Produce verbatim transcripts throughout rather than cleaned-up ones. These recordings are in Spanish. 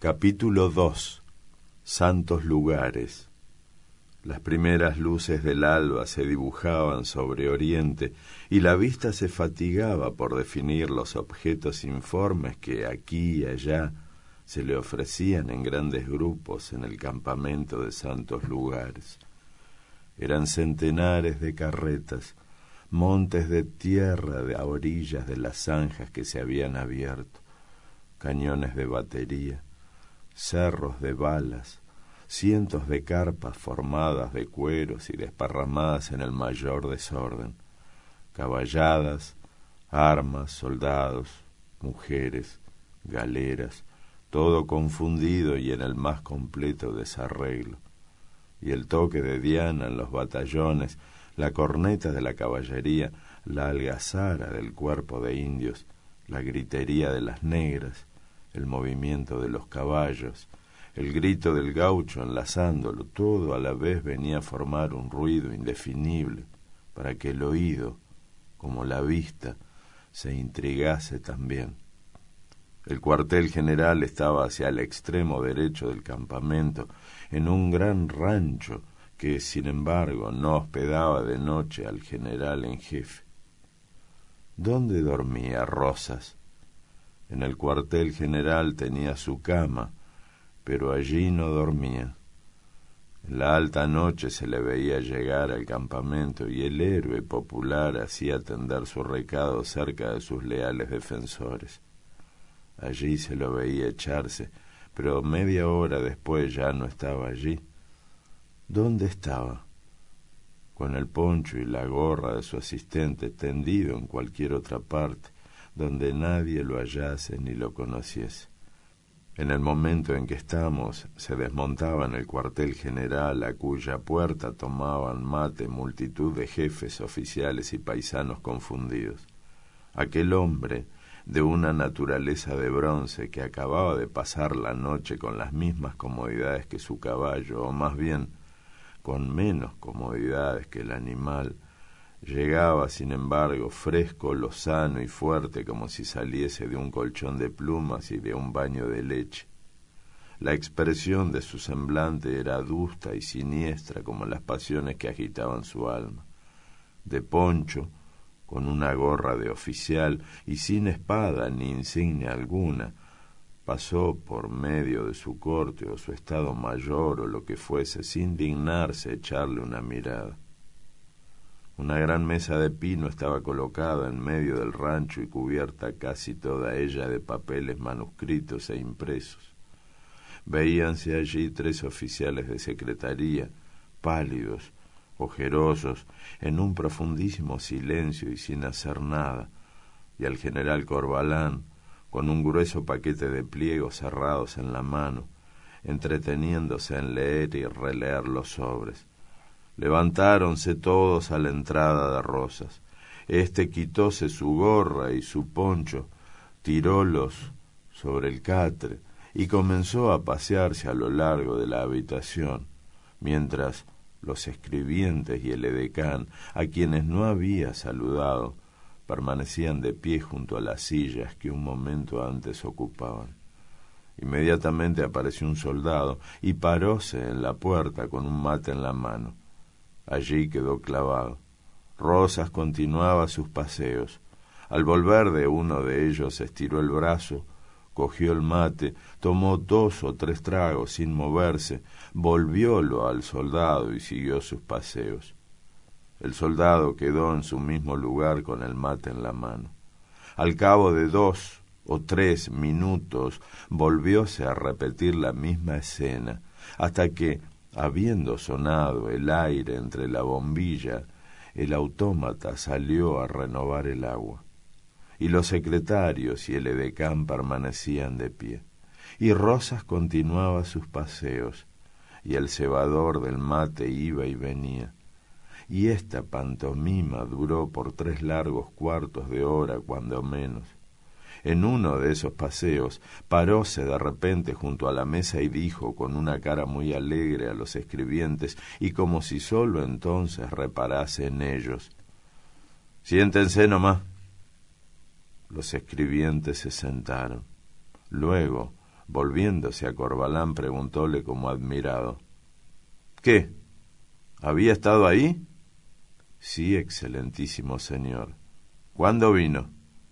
Capítulo dos. Santos lugares. Las primeras luces del alba se dibujaban sobre Oriente y la vista se fatigaba por definir los objetos informes que aquí y allá se le ofrecían en grandes grupos en el campamento de Santos Lugares. Eran centenares de carretas, montes de tierra a orillas de las zanjas que se habían abierto, cañones de batería, cerros de balas, cientos de carpas formadas de cueros y desparramadas en el mayor desorden, caballadas, armas, soldados, mujeres, galeras, todo confundido y en el más completo desarreglo. Y el toque de diana en los batallones, la corneta de la caballería, la algazara del cuerpo de indios, la gritería de las negras, el movimiento de los caballos, el grito del gaucho enlazándolo, todo a la vez venía a formar un ruido indefinible para que el oído, como la vista, se intrigase también. El cuartel general estaba hacia el extremo derecho del campamento, en un gran rancho que, sin embargo, no hospedaba de noche al general en jefe. ¿Dónde dormía Rosas? En el cuartel general tenía su cama, pero allí no dormía. En la alta noche se le veía llegar al campamento y el héroe popular hacía tender su recado cerca de sus leales defensores. Allí se lo veía echarse, pero media hora después ya no estaba allí. ¿Dónde estaba? Con el poncho y la gorra de su asistente tendido en cualquier otra parte, donde nadie lo hallase ni lo conociese. En el momento en que estamos, se desmontaba en el cuartel general, a cuya puerta tomaban mate multitud de jefes, oficiales y paisanos confundidos. Aquel hombre, de una naturaleza de bronce, que acababa de pasar la noche con las mismas comodidades que su caballo, o más bien con menos comodidades que el animal, llegaba, sin embargo, fresco, lozano y fuerte, como si saliese de un colchón de plumas y de un baño de leche. La expresión de su semblante era adusta y siniestra como las pasiones que agitaban su alma. De poncho, con una gorra de oficial y sin espada ni insignia alguna, pasó por medio de su corte o su estado mayor o lo que fuese, sin dignarse echarle una mirada. Una gran mesa de pino estaba colocada en medio del rancho y cubierta casi toda ella de papeles manuscritos e impresos. Veíanse allí tres oficiales de secretaría, pálidos, ojerosos, en un profundísimo silencio y sin hacer nada, y al general Corvalán, con un grueso paquete de pliegos cerrados en la mano, entreteniéndose en leer y releer los sobres. Levantáronse todos a la entrada de Rosas. Este quitóse su gorra y su poncho, tirólos sobre el catre y comenzó a pasearse a lo largo de la habitación, mientras los escribientes y el edecán, a quienes no había saludado, permanecían de pie junto a las sillas que un momento antes ocupaban. Inmediatamente apareció un soldado y paróse en la puerta con un mate en la mano. Allí quedó clavado. Rosas continuaba sus paseos. Al volver de uno de ellos estiró el brazo, cogió el mate, tomó dos o tres tragos sin moverse, volviólo al soldado y siguió sus paseos. El soldado quedó en su mismo lugar con el mate en la mano. Al cabo de dos o tres minutos volvióse a repetir la misma escena, hasta que, habiendo sonado el aire entre la bombilla, el autómata salió a renovar el agua, y los secretarios y el edecán permanecían de pie, y Rosas continuaba sus paseos, y el cebador del mate iba y venía, y esta pantomima duró por tres largos cuartos de hora, cuando menos. En uno de esos paseos paróse de repente junto a la mesa y dijo con una cara muy alegre a los escribientes, y como si sólo entonces reparase en ellos: «Siéntense nomás». Los escribientes se sentaron. Luego Volviéndose a Corbalán, preguntóle como admirado: ¿Qué? ¿Había estado ahí? Sí, excelentísimo señor. ¿Cuándo vino?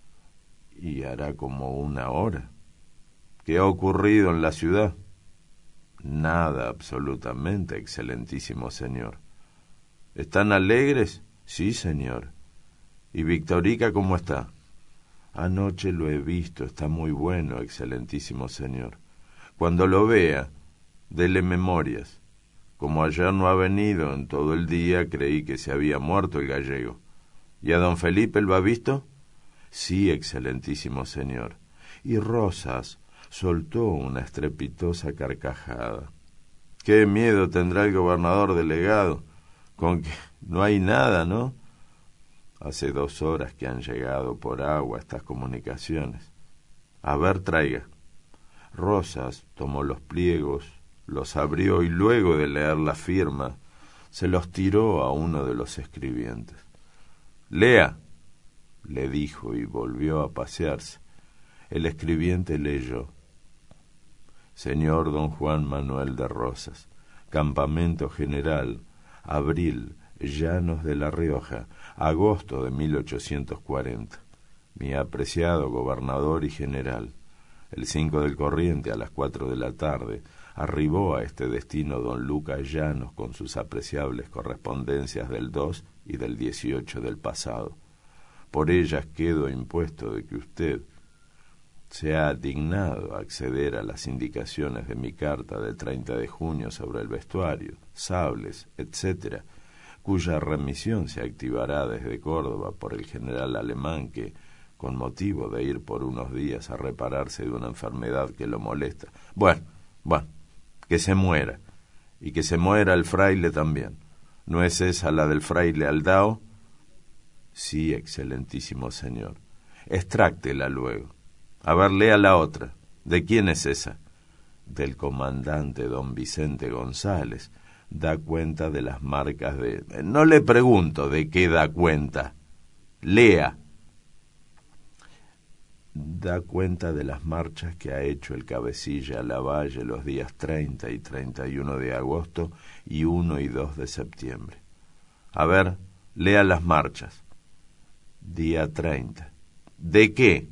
Y hará como una hora. ¿Qué ha ocurrido en la ciudad? Nada, absolutamente, excelentísimo señor. ¿Están alegres? Sí, señor. ¿Y Victorica cómo está? Anoche lo he visto, está muy bueno, excelentísimo señor. Cuando lo vea, dele memorias. Como ayer no ha venido en todo el día, creí que se había muerto el gallego. ¿Y a don Felipe lo ha visto? Sí, excelentísimo señor. Y Rosas soltó una estrepitosa carcajada. ¿Qué miedo tendrá el gobernador delegado? Con que no hay nada, ¿no? Hace dos horas que han llegado por agua estas comunicaciones. A ver, traiga. Rosas tomó los pliegos, los abrió y luego de leer la firma, se los tiró a uno de los escribientes. «Lea», le dijo y volvió a pasearse. El escribiente leyó: «Señor don Juan Manuel de Rosas, Campamento General, abril, Llanos de La Rioja, agosto de mil ochocientos cuarenta. Mi apreciado gobernador y general, el cinco del corriente a las cuatro de la tarde, arribó a este destino don Lucas Llanos con sus apreciables correspondencias del dos y del dieciocho del pasado. Por ellas quedo impuesto de que usted se ha dignado acceder a las indicaciones de mi carta del treinta de junio sobre el vestuario, sables, etcétera, cuya remisión se activará desde Córdoba por el general alemán que, con motivo de ir por unos días a repararse de una enfermedad que lo molesta. Bueno, bueno, que se muera, y que se muera el fraile también. ¿No es esa la del fraile Aldao? Sí, excelentísimo señor. Extráctela luego. A ver, lea la otra. ¿De quién es esa? Del comandante don Vicente González. Da cuenta de las marcas de... No le pregunto de qué da cuenta. Lea. Da cuenta de las marchas que ha hecho el cabecilla a Lavalle los días treinta y treinta y uno de agosto y uno y dos de septiembre. A ver, lea las marchas. Día treinta. ¿De qué?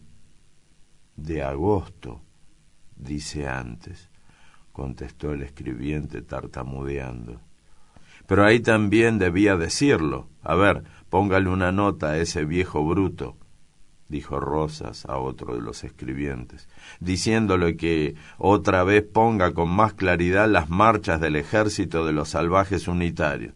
De agosto, dice antes, contestó el escribiente tartamudeando. Pero ahí también debía decirlo. A ver, póngale una nota a ese viejo bruto, dijo Rosas a otro de los escribientes, diciéndole que otra vez ponga con más claridad las marchas del ejército de los salvajes unitarios.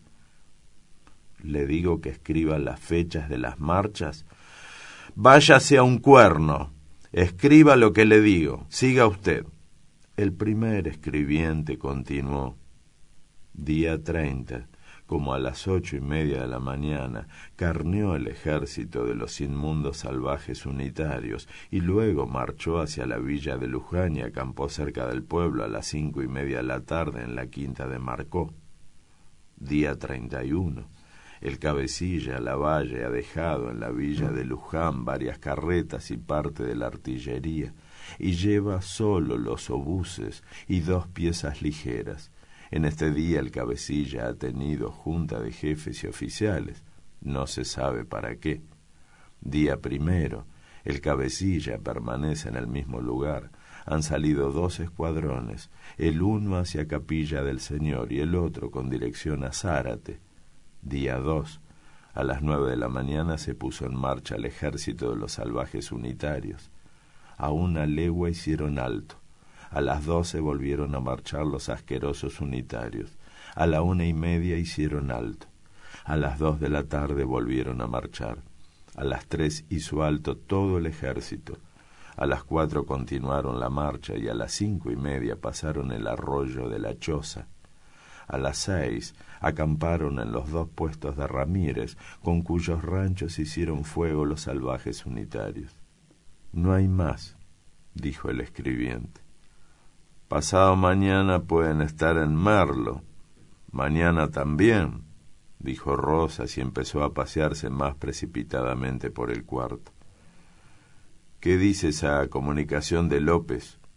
¿Le digo que escriba las fechas de las marchas? Váyase a un cuerno. Escriba lo que le digo. Siga usted. El primer escribiente continuó. Día treinta, como a las ocho y media de la mañana, carneó el ejército de los inmundos salvajes unitarios y luego marchó hacia la villa de Luján y acampó cerca del pueblo a las cinco y media de la tarde en la quinta de Marcó. Día treinta y uno. El cabecilla Lavalle ha dejado en la villa de Luján varias carretas y parte de la artillería, y lleva solo los obuses y dos piezas ligeras. En este día el cabecilla ha tenido junta de jefes y oficiales, no se sabe para qué. Día primero, el cabecilla permanece en el mismo lugar. Han salido dos escuadrones, el uno hacia Capilla del Señor y el otro con dirección a Zárate. Día dos, a las nueve de la mañana se puso en marcha el ejército de los salvajes unitarios. A una legua hicieron alto. A las doce volvieron a marchar los asquerosos unitarios. A la una y media hicieron alto. A las dos de la tarde volvieron a marchar. A las tres hizo alto todo el ejército. A las cuatro continuaron la marcha y a las cinco y media pasaron el arroyo de la Choza. A las seis acamparon en los dos puestos de Ramírez, con cuyos ranchos hicieron fuego los salvajes unitarios. No hay más, dijo el escribiente. Pasado mañana pueden estar en Merlo. Mañana también, dijo Rosas y empezó a pasearse más precipitadamente por el cuarto. ¿Qué dice esa comunicación de López?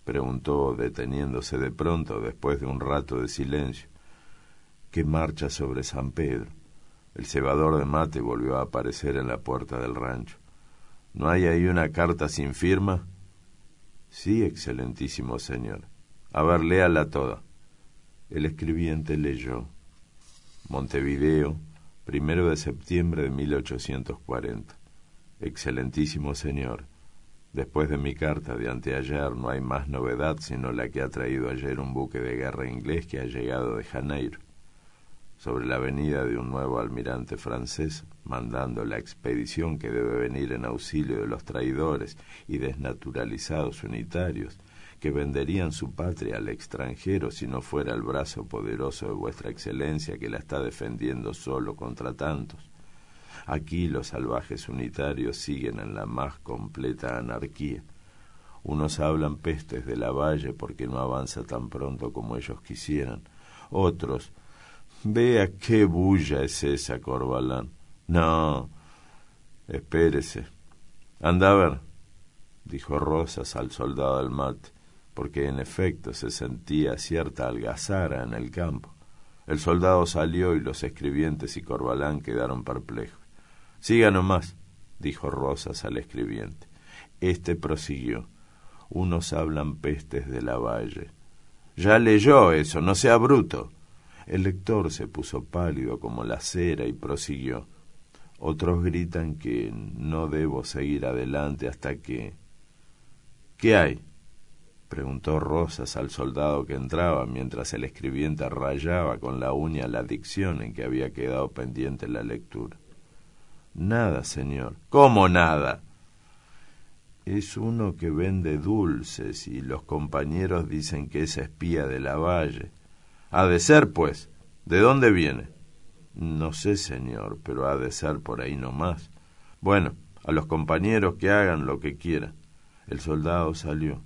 preguntó, deteniéndose de pronto después de un rato de silencio. —¿Qué marcha sobre San Pedro? El cebador de mate volvió a aparecer en la puerta del rancho. —¿No hay ahí una carta sin firma? —Sí, excelentísimo señor. A ver, léala toda. El escribiente leyó. Montevideo, primero de septiembre de mil ochocientos cuarenta. Excelentísimo señor, después de mi carta de anteayer no hay más novedad sino la que ha traído ayer un buque de guerra inglés que ha llegado de Janeiro, sobre la venida de un nuevo almirante francés, mandando la expedición que debe venir en auxilio de los traidores y desnaturalizados unitarios, que venderían su patria al extranjero si no fuera el brazo poderoso de vuestra excelencia que la está defendiendo solo contra tantos. Aquí los salvajes unitarios siguen en la más completa anarquía. Unos hablan pestes de Lavalle porque no avanza tan pronto como ellos quisieran. Otros, vea qué bulla es esa, Corvalán. No, espérese. Anda a ver, dijo Rosas al soldado del mate, porque en efecto se sentía cierta algazara en el campo. El soldado salió y los escribientes y Corvalán quedaron perplejos. Siga nomás, dijo Rosas al escribiente. Este prosiguió. Unos hablan pestes de Lavalle. Ya leyó eso, no sea bruto. El lector se puso pálido como la cera y prosiguió. Otros gritan que no debo seguir adelante hasta que... ¿Qué hay? Preguntó Rosas al soldado que entraba mientras el escribiente rayaba con la uña la dicción en que había quedado pendiente la lectura. Nada, señor. ¿Cómo nada? Es uno que vende dulces y los compañeros dicen que es espía de Lavalle. Ha de ser, pues. ¿De dónde viene? No sé, señor, pero ha de ser por ahí nomás. Bueno, a los compañeros que hagan lo que quieran. El soldado salió.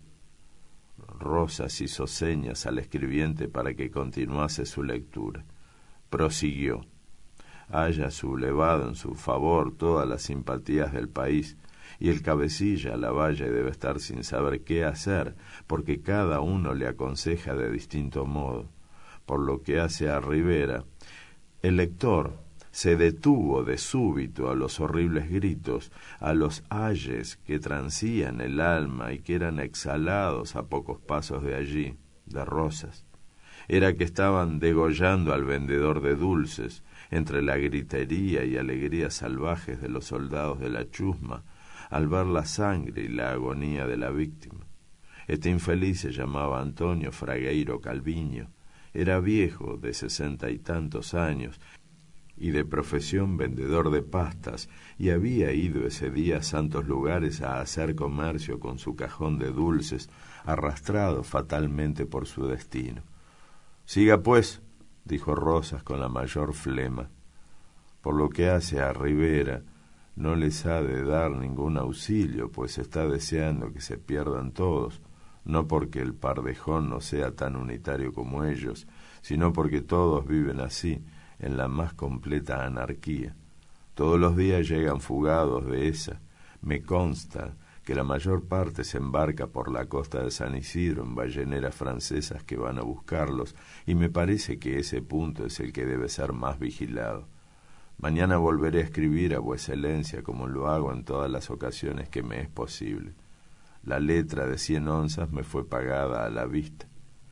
Rosas hizo señas al escribiente para que continuase su lectura. Prosiguió. Haya sublevado en su favor todas las simpatías del país, y el cabecilla Lavalle debe estar sin saber qué hacer, porque cada uno le aconseja de distinto modo. Por lo que hace a Rivera, el lector se detuvo de súbito a los horribles gritos, a los ayes que transían el alma y que eran exhalados a pocos pasos de allí, de Rosas. Era que estaban degollando al vendedor de dulces, entre la gritería y alegría salvajes de los soldados de la chusma, al ver la sangre y la agonía de la víctima. Este infeliz se llamaba Antonio Fragueiro Calviño, era viejo, de sesenta y tantos años, y de profesión vendedor de pastas, y había ido ese día a santos lugares a hacer comercio con su cajón de dulces, arrastrado fatalmente por su destino. Siga pues, dijo Rosas con la mayor flema. Por lo que hace a Rivera, no les ha de dar ningún auxilio, pues está deseando que se pierdan todos, no porque el Pardejón no sea tan unitario como ellos, sino porque todos viven así, en la más completa anarquía. Todos los días llegan fugados de esa. Me consta que la mayor parte se embarca por la costa de San Isidro en balleneras francesas que van a buscarlos, y me parece que ese punto es el que debe ser más vigilado. Mañana volveré a escribir a vuesa excelencia como lo hago en todas las ocasiones que me es posible. La letra de cien onzas me fue pagada a la vista.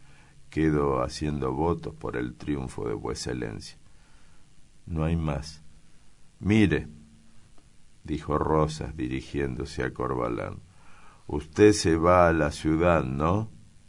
Quedo haciendo votos por el triunfo de vuesa excelencia. No hay más. Mire, dijo Rosas dirigiéndose a Corvalán, usted se va a la ciudad, ¿no?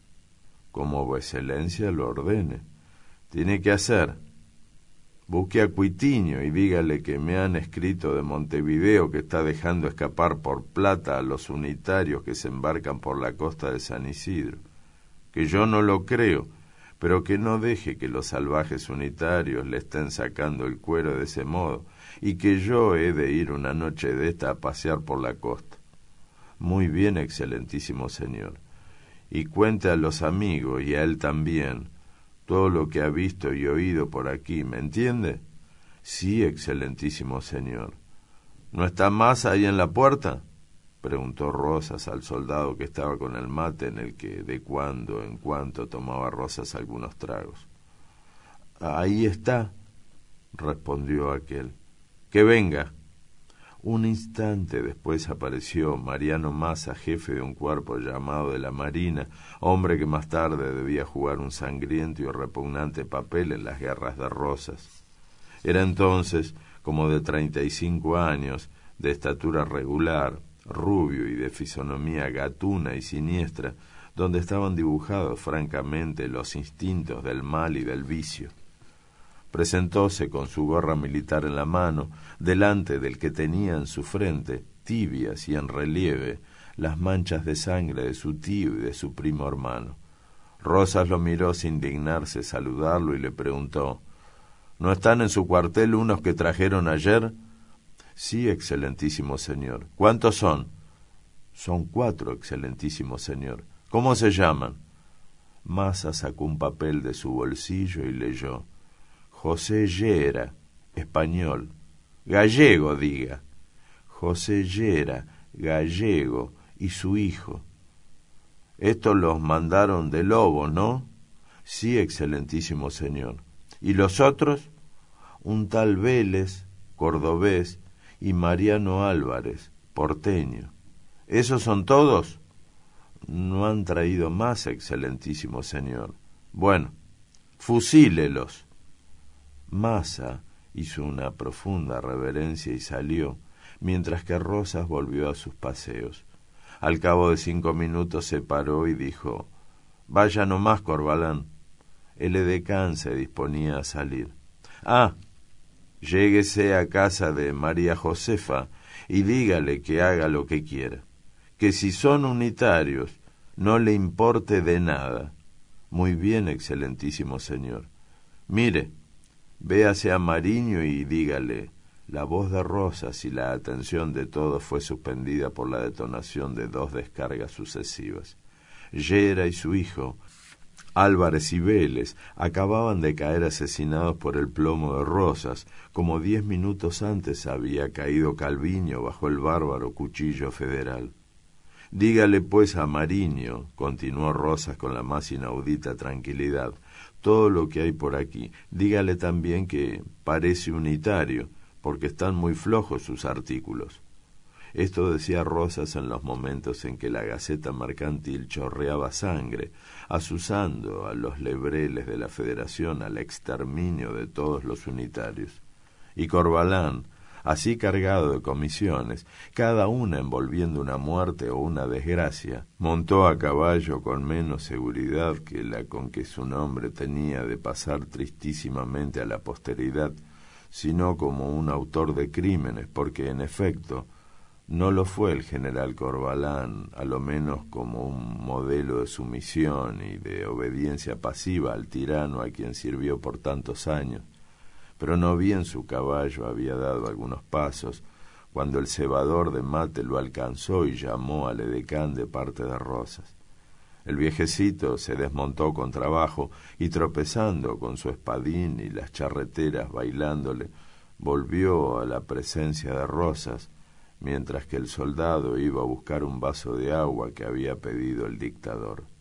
Como vuesa excelencia lo ordene. Tiene que hacer. Busque a Cuitiño y dígale que me han escrito de Montevideo que está dejando escapar por plata a los unitarios que se embarcan por la costa de San Isidro. Que yo no lo creo, pero que no deje que los salvajes unitarios le estén sacando el cuero de ese modo, y que yo he de ir una noche de esta a pasear por la costa. Muy bien, excelentísimo señor. Y cuente a los amigos, y a él también, todo lo que ha visto y oído por aquí, ¿me entiende? Sí, excelentísimo señor. ¿No está más ahí en la puerta? preguntó Rosas al soldado que estaba con el mate en el que de cuando en cuando tomaba Rosas algunos tragos. Ahí está, respondió aquel. Que venga. Un instante después apareció Mariano Massa, jefe de un cuerpo llamado de la Marina, hombre que más tarde debía jugar un sangriento y repugnante papel en las guerras de Rosas. Era entonces como de treinta y cinco años, de estatura regular, rubio y de fisonomía gatuna y siniestra, donde estaban dibujados francamente los instintos del mal y del vicio. Presentóse con su gorra militar en la mano, delante del que tenía en su frente, tibias y en relieve, las manchas de sangre de su tío y de su primo hermano. Rosas lo miró sin dignarse saludarlo y le preguntó: ¿No están en su cuartel unos que trajeron ayer? Sí, excelentísimo señor. ¿Cuántos son? Son cuatro, excelentísimo señor. ¿Cómo se llaman? Massa sacó un papel de su bolsillo y leyó: José Llera, español. Gallego, diga. José Llera, gallego, y su hijo. Estos los mandaron de Lobo, ¿no? Sí, excelentísimo señor. ¿Y los otros? Un tal Vélez, cordobés, y Mariano Álvarez, porteño. ¿Esos son todos? No han traído más, excelentísimo señor. Bueno, fusílelos. Massa hizo una profunda reverencia y salió, mientras que Rosas volvió a sus paseos. Al cabo de cinco minutos se paró y dijo: Vaya nomás, Corvalán. El edecán se disponía a salir. Ah, lléguese a casa de María Josefa y dígale que haga lo que quiera, que si son unitarios no le importe de nada. Muy bien, excelentísimo señor. Mire, véase a Mariño y dígale. La voz de Rosas y la atención de todos fue suspendida por la detonación de dos descargas sucesivas. Llera y su hijo, Álvarez y Vélez, acababan de caer asesinados por el plomo de Rosas, como diez minutos antes había caído Calviño bajo el bárbaro cuchillo federal. Dígale pues a Mariño, continuó Rosas con la más inaudita tranquilidad, todo lo que hay por aquí. Dígale también que parece unitario, porque están muy flojos sus artículos. Esto decía Rosas en los momentos en que la Gaceta Mercantil chorreaba sangre, azuzando a los lebreles de la Federación al exterminio de todos los unitarios. Y Corvalán, así cargado de comisiones, cada una envolviendo una muerte o una desgracia, montó a caballo con menos seguridad que la con que su nombre tenía de pasar tristísimamente a la posteridad, sino como un autor de crímenes, porque en efecto no lo fue el general Corvalán, a lo menos como un modelo de sumisión y de obediencia pasiva al tirano a quien sirvió por tantos años, pero no bien su caballo había dado algunos pasos, cuando el cebador de mate lo alcanzó y llamó al edecán de parte de Rosas. El viejecito se desmontó con trabajo y tropezando con su espadín y las charreteras bailándole, volvió a la presencia de Rosas, mientras que el soldado iba a buscar un vaso de agua que había pedido el dictador.